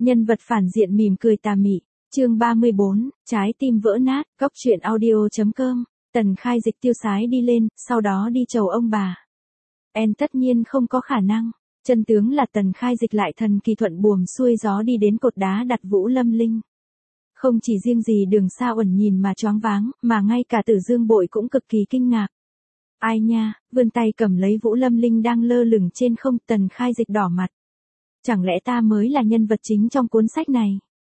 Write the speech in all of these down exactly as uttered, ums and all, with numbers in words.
Nhân vật phản diện mỉm cười tà mị. Chương ba mươi bốn, trái tim vỡ nát, cóc truyện audio chấm com. Tần Khai Dịch tiêu sái đi lên, sau đó đi chầu ông bà. En tất nhiên không có khả năng. Chân tướng là Tần Khai Dịch lại thần kỳ thuận buồm xuôi gió đi đến cột đá đặt Vũ Lâm Linh. Không chỉ riêng gì Đường Sa Uẩn nhìn mà choáng váng, mà ngay cả Tử Dương Bội cũng cực kỳ kinh ngạc. Ai nha, vươn tay cầm lấy Vũ Lâm Linh đang lơ lửng trên không. Tần Khai Dịch đỏ mặt. Chẳng lẽ ta mới là nhân vật chính trong cuốn sách này?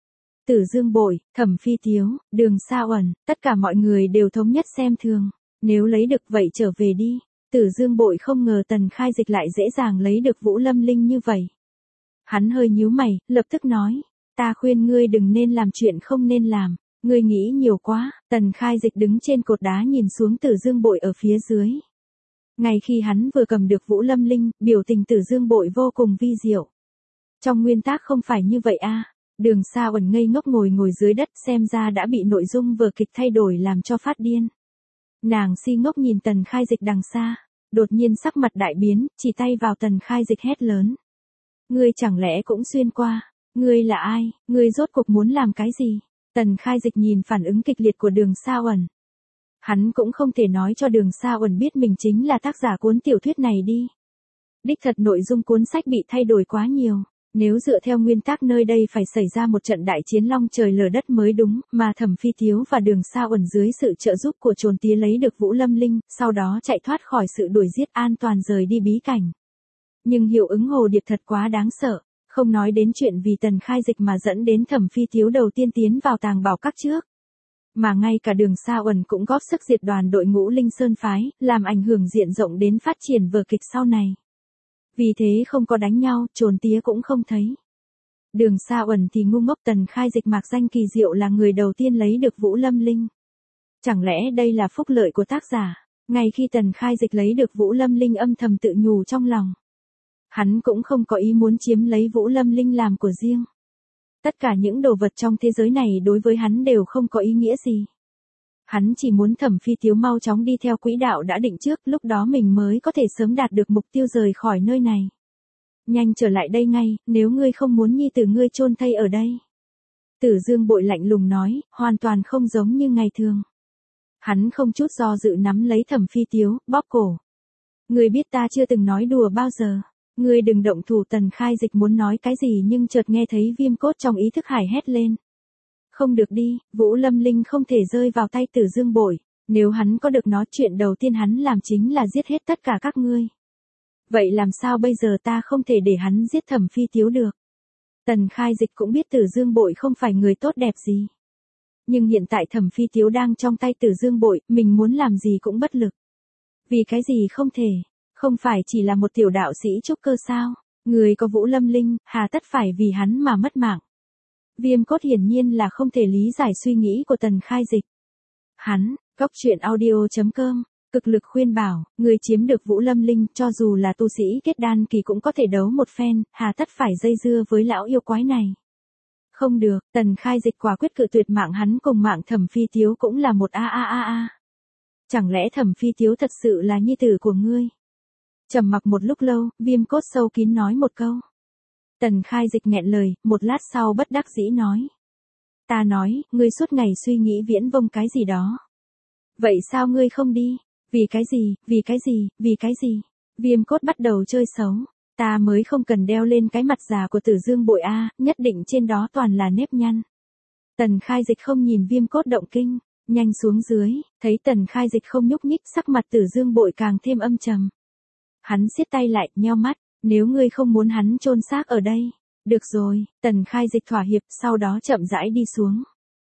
Tử Dương Bội, Thẩm Phi Tiếu, Đường Sa Uẩn, tất cả mọi người đều thống nhất xem thường. Nếu lấy được vậy trở về đi. Tử Dương Bội không ngờ Tần Khai Dịch lại dễ dàng lấy được Vũ Lâm Linh như vậy. Hắn hơi nhíu mày, lập tức nói. Ta khuyên ngươi đừng nên làm chuyện không nên làm. Ngươi nghĩ nhiều quá. Tần Khai Dịch đứng trên cột đá nhìn xuống Tử Dương Bội ở phía dưới. Ngay khi hắn vừa cầm được Vũ Lâm Linh, biểu tình Tử Dương Bội vô cùng vi diệu. Trong nguyên tắc không phải như vậy a. Đường Sa Uẩn ngây ngốc ngồi ngồi dưới đất, xem ra đã bị nội dung vở kịch thay đổi làm cho phát điên. Nàng si ngốc nhìn Tần Khai Dịch đằng xa, đột nhiên sắc mặt đại biến, chỉ tay vào Tần Khai Dịch hét lớn. Ngươi chẳng lẽ cũng xuyên qua? Ngươi là ai? Ngươi rốt cuộc muốn làm cái gì? Tần Khai Dịch nhìn phản ứng kịch liệt của Đường Sa Uẩn. Hắn cũng không thể nói cho Đường Sa Uẩn biết mình chính là tác giả cuốn tiểu thuyết này đi. Đích thật nội dung cuốn sách bị thay đổi quá nhiều. Nếu dựa theo nguyên tắc nơi đây phải xảy ra một trận đại chiến long trời lở đất mới đúng, mà Thẩm Phi Tiếu và Đường Sa Uẩn dưới sự trợ giúp của Trồn Tía lấy được Vũ Lâm Linh, sau đó chạy thoát khỏi sự đuổi giết, an toàn rời đi bí cảnh. Nhưng hiệu ứng hồ điệp thật quá đáng sợ, không nói đến chuyện vì Tần Khai Dịch mà dẫn đến Thẩm Phi Tiếu đầu tiên tiến vào tàng bảo các trước. Mà ngay cả Đường Sa Uẩn cũng góp sức diệt đoàn đội ngũ Linh Sơn Phái, làm ảnh hưởng diện rộng đến phát triển vở kịch sau này. Vì thế không có đánh nhau, Trồn Tía cũng không thấy. Đường Sa Uẩn thì ngu ngốc. Tần Khai Dịch mạc danh kỳ diệu là người đầu tiên lấy được Vũ Lâm Linh. Chẳng lẽ đây là phúc lợi của tác giả? Ngay khi Tần Khai Dịch lấy được Vũ Lâm Linh âm thầm tự nhủ trong lòng. Hắn cũng không có ý muốn chiếm lấy Vũ Lâm Linh làm của riêng. Tất cả những đồ vật trong thế giới này đối với hắn đều không có ý nghĩa gì. Hắn chỉ muốn Thẩm Phi Tiếu mau chóng đi theo quỹ đạo đã định trước, lúc đó mình mới có thể sớm đạt được mục tiêu rời khỏi nơi này. Nhanh trở lại đây ngay, nếu ngươi không muốn nhi tử ngươi chôn thây ở đây. Tử Dương Bội lạnh lùng nói, hoàn toàn không giống như ngày thường. Hắn không chút do dự nắm lấy Thẩm Phi Tiếu, bóp cổ. Ngươi biết ta chưa từng nói đùa bao giờ. Ngươi đừng động thủ. Tần Khai Dịch muốn nói cái gì nhưng chợt nghe thấy Viêm Cốt trong ý thức hải hét lên. Không được đi, Vũ Lâm Linh không thể rơi vào tay Tử Dương Bội. Nếu hắn có được nó, chuyện đầu tiên hắn làm chính là giết hết tất cả các ngươi. Vậy làm sao bây giờ? Ta không thể để hắn giết Thẩm Phi Tiếu được. Tần Khai Dịch cũng biết Tử Dương Bội không phải người tốt đẹp gì. Nhưng hiện tại Thẩm Phi Tiếu đang trong tay Tử Dương Bội, mình muốn làm gì cũng bất lực. Vì cái gì không thể? Không phải chỉ là một tiểu đạo sĩ trúc cơ sao? Người có Vũ Lâm Linh, hà tất phải vì hắn mà mất mạng. Viêm Cốt hiển nhiên là không thể lý giải suy nghĩ của Tần Khai Dịch. Hắn, cóc truyện audio chấm com, cực lực khuyên bảo, người chiếm được Vũ Lâm Linh, cho dù là tu sĩ kết đan kỳ cũng có thể đấu một phen, hà tất phải dây dưa với lão yêu quái này. Không được, Tần Khai Dịch quả quyết cự tuyệt. Mạng hắn cùng mạng Thẩm Phi Tiếu cũng là một a a a a. Chẳng lẽ Thẩm Phi Tiếu thật sự là nhi tử của ngươi? Trầm mặc một lúc lâu, Viêm Cốt sâu kín nói một câu. Tần Khai Dịch nghẹn lời, một lát sau bất đắc dĩ nói. Ta nói, ngươi suốt ngày suy nghĩ viễn vông cái gì đó. Vậy sao ngươi không đi? Vì cái gì, vì cái gì, vì cái gì? Viêm Cốt bắt đầu chơi xấu. Ta mới không cần đeo lên cái mặt già của Tử Dương Bội a, nhất định trên đó toàn là nếp nhăn. Tần Khai Dịch không nhìn Viêm Cốt động kinh, nhanh xuống dưới, thấy Tần Khai Dịch không nhúc nhích, sắc mặt Tử Dương Bội càng thêm âm trầm. Hắn siết tay lại, nheo mắt. Nếu ngươi không muốn hắn chôn xác ở đây. Được rồi, Tần Khai Dịch thỏa hiệp, sau đó chậm rãi đi xuống.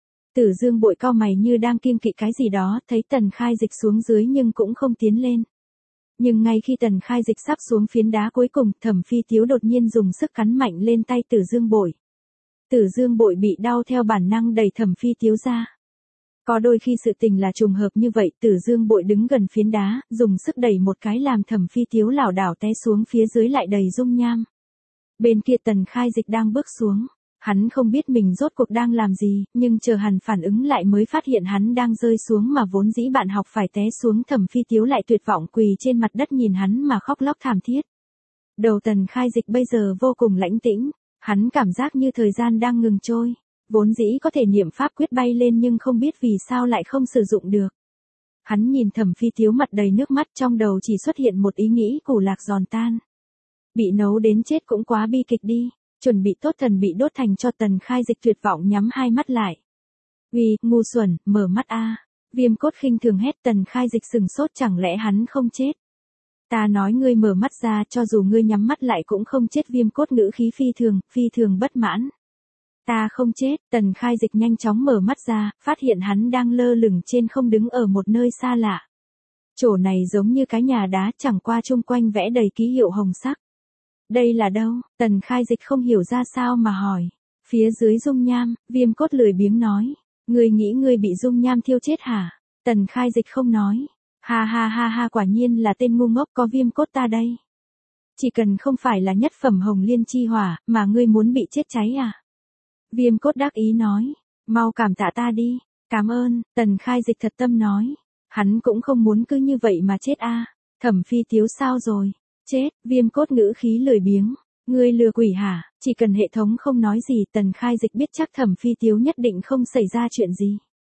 Tử Dương Bội cau mày như đang kiêng kỵ cái gì đó, thấy Tần Khai Dịch xuống dưới nhưng cũng không tiến lên. Nhưng ngay khi Tần Khai Dịch sắp xuống phiến đá cuối cùng, Thẩm Phi Tiếu đột nhiên dùng sức cắn mạnh lên tay Tử Dương Bội. Tử Dương Bội bị đau theo bản năng đẩy Thẩm Phi Tiếu ra. Có đôi khi sự tình là trùng hợp như vậy. Tử Dương Bội đứng gần phiến đá, dùng sức đẩy một cái làm Thẩm Phi Tiếu lảo đảo té xuống phía dưới lại đầy dung nham. Bên kia Tần Khai Dịch đang bước xuống. Hắn không biết mình rốt cuộc đang làm gì, nhưng chờ hắn phản ứng lại mới phát hiện hắn đang rơi xuống mà vốn dĩ bạn học phải té xuống. Thẩm Phi Tiếu lại tuyệt vọng quỳ trên mặt đất nhìn hắn mà khóc lóc thảm thiết. Đầu Tần Khai Dịch bây giờ vô cùng lãnh tĩnh. Hắn cảm giác như thời gian đang ngừng trôi, vốn dĩ có thể niệm pháp quyết bay lên nhưng không biết vì sao lại không sử dụng được. Hắn nhìn Thẩm Phi Tiếu mặt đầy nước mắt, trong đầu chỉ xuất hiện một ý nghĩ củ lạc giòn tan. Bị nấu đến chết cũng quá bi kịch đi, chuẩn bị tốt thần bị đốt thành cho Tần Khai Dịch tuyệt vọng nhắm hai mắt lại. Uy, ngu xuẩn, mở mắt a. Viêm Cốt khinh thường hét. Tần Khai Dịch sừng sốt, chẳng lẽ hắn không chết? Ta nói ngươi mở mắt ra, cho dù ngươi nhắm mắt lại cũng không chết. Viêm Cốt ngữ khí phi thường, phi thường bất mãn. Ta không chết. Tần Khai Dịch nhanh chóng mở mắt ra, phát hiện hắn đang lơ lửng trên không, đứng ở một nơi xa lạ. Chỗ này giống như cái nhà đá, chẳng qua chung quanh vẽ đầy ký hiệu hồng sắc. Đây là đâu? Tần Khai Dịch không hiểu ra sao mà hỏi. Phía dưới dung nham. Viêm Cốt lười biếng nói. Ngươi nghĩ ngươi bị dung nham thiêu chết hả? Tần Khai Dịch không nói. Ha ha ha ha, quả nhiên là tên ngu ngốc, có Viêm Cốt ta đây. Chỉ cần không phải là nhất phẩm hồng liên chi hỏa, mà ngươi muốn bị chết cháy à? Viêm Cốt đắc ý nói. Mau cảm tạ ta đi. Cảm ơn. Tần Khai Dịch thật tâm nói. Hắn cũng không muốn cứ như vậy mà chết a. Thẩm Phi Tiếu sao rồi? Chết. Viêm Cốt ngữ khí lười biếng. Ngươi lừa quỷ hả? Chỉ cần hệ thống không nói gì, Tần Khai Dịch biết chắc Thẩm Phi Tiếu nhất định không xảy ra chuyện gì.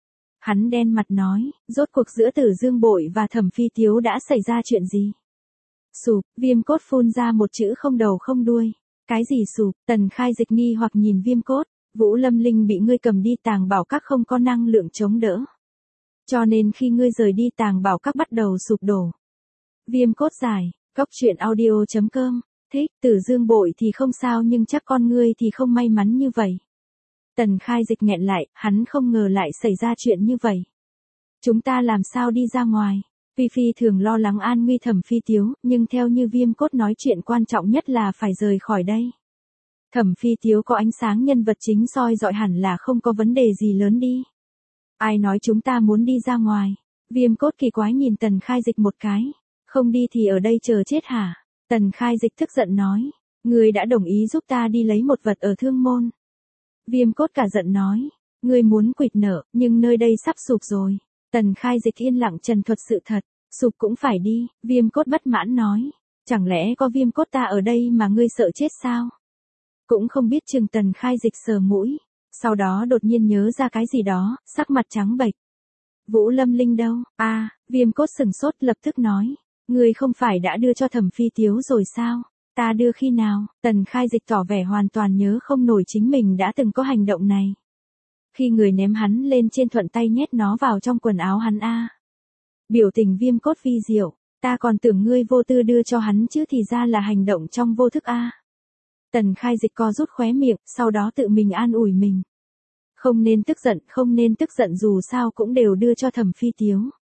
Hắn đen mặt nói, rốt cuộc giữa Tử Dương Bội và Thẩm Phi Tiếu đã xảy ra chuyện gì? Sụp. Viêm Cốt phun ra một chữ không đầu không đuôi. Cái gì sụp? Tần Khai Dịch nghi hoặc nhìn Viêm Cốt. Vũ Lâm Linh bị ngươi cầm đi Tàng Bảo Các, không có năng lượng chống đỡ. Cho nên khi ngươi rời đi Tàng Bảo Các bắt đầu sụp đổ. Viêm Cốt giải. Góc truyện audio chấm com. Thích. Tử Dương Bội thì không sao, nhưng chắc con ngươi thì không may mắn như vậy. Tần Khai Dịch nghẹn lại, hắn không ngờ lại xảy ra chuyện như vậy. Chúng ta làm sao đi ra ngoài? Phi Phi thường lo lắng an nguy Thẩm Phi Tiếu, nhưng theo như Viêm Cốt nói, chuyện quan trọng nhất là phải rời khỏi đây. Thẩm Phi Tiếu có ánh sáng nhân vật chính soi dọi, hẳn là không có vấn đề gì lớn đi. Ai nói chúng ta muốn đi ra ngoài? Viêm Cốt kỳ quái nhìn Tần Khai Dịch một cái. Không đi thì ở đây chờ chết hả? Tần Khai Dịch tức giận nói. Ngươi đã đồng ý giúp ta đi lấy một vật ở Thương Môn. Viêm Cốt cả giận nói. Ngươi muốn quỵt nợ, nhưng nơi đây sắp sụp rồi. Tần Khai Dịch yên lặng trần thuật sự thật. Sụp cũng phải đi. Viêm Cốt bất mãn nói. Chẳng lẽ có Viêm Cốt ta ở đây mà ngươi sợ chết sao? Cũng không biết chừng. Tần Khai Dịch sờ mũi. Sau đó đột nhiên nhớ ra cái gì đó, sắc mặt trắng bệch. Vũ Lâm Linh đâu? A, à, Viêm Cốt sừng sốt, lập tức nói. Ngươi không phải đã đưa cho Thẩm Phi Tiếu rồi sao? Ta đưa khi nào? Tần Khai Dịch tỏ vẻ hoàn toàn nhớ không nổi chính mình đã từng có hành động này. Khi người ném hắn lên trên, thuận tay nhét nó vào trong quần áo hắn a. À. Biểu tình Viêm Cốt vi diệu. Ta còn tưởng ngươi vô tư đưa cho hắn chứ, thì ra là hành động trong vô thức a. À. Tần Khai Dịch co rút khóe miệng, sau đó tự mình an ủi mình. Không nên tức giận, không nên tức giận, dù sao cũng đều đưa cho Thẩm Phi Tiếu.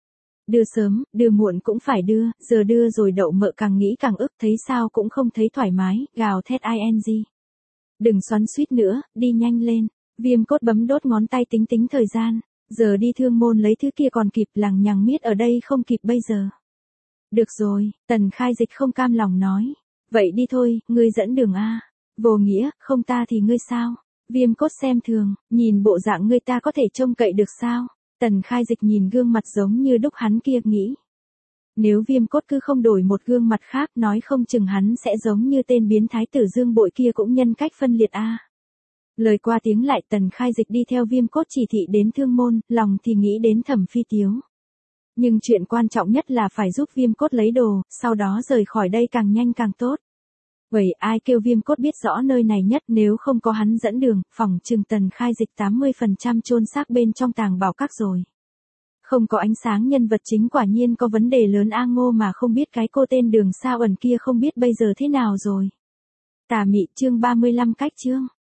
Đưa sớm, đưa muộn cũng phải đưa, giờ đưa rồi đậu mợ càng nghĩ càng ức, thấy sao cũng không thấy thoải mái, gào thét ing. Đừng xoắn xuýt nữa, đi nhanh lên. Viêm Cốt bấm đốt ngón tay tính tính thời gian. Giờ đi Thương Môn lấy thứ kia còn kịp, lằng nhằng miết ở đây không kịp bây giờ. Được rồi, Tần Khai Dịch không cam lòng nói. Vậy đi thôi, ngươi dẫn đường a. Vô nghĩa, không ta thì ngươi sao? Viêm Cốt xem thường, nhìn bộ dạng ngươi ta có thể trông cậy được sao? Tần Khai Dịch nhìn gương mặt giống như đúc hắn kia, nghĩ. Nếu Viêm Cốt cứ không đổi một gương mặt khác, nói không chừng hắn sẽ giống như tên biến thái Tử Dương Bội kia, cũng nhân cách phân liệt a. À. Lời qua tiếng lại, Tần Khai Dịch đi theo Viêm Cốt chỉ thị đến Thương Môn, lòng thì nghĩ đến Thẩm Phi Tiếu. Nhưng chuyện quan trọng nhất là phải giúp Viêm Cốt lấy đồ, sau đó rời khỏi đây càng nhanh càng tốt. Vậy ai kêu Viêm Cốt biết rõ nơi này nhất, nếu không có hắn dẫn đường, phỏng chừng Tần Khai Dịch tám mươi phần trăm chôn xác bên trong Tàng Bảo Các rồi. Không có ánh sáng nhân vật chính quả nhiên có vấn đề lớn a. Ngô mà không biết cái cô tên Đường Sao Ẩn kia không biết bây giờ thế nào rồi. Tà Mị chương ba mươi lăm cách chương.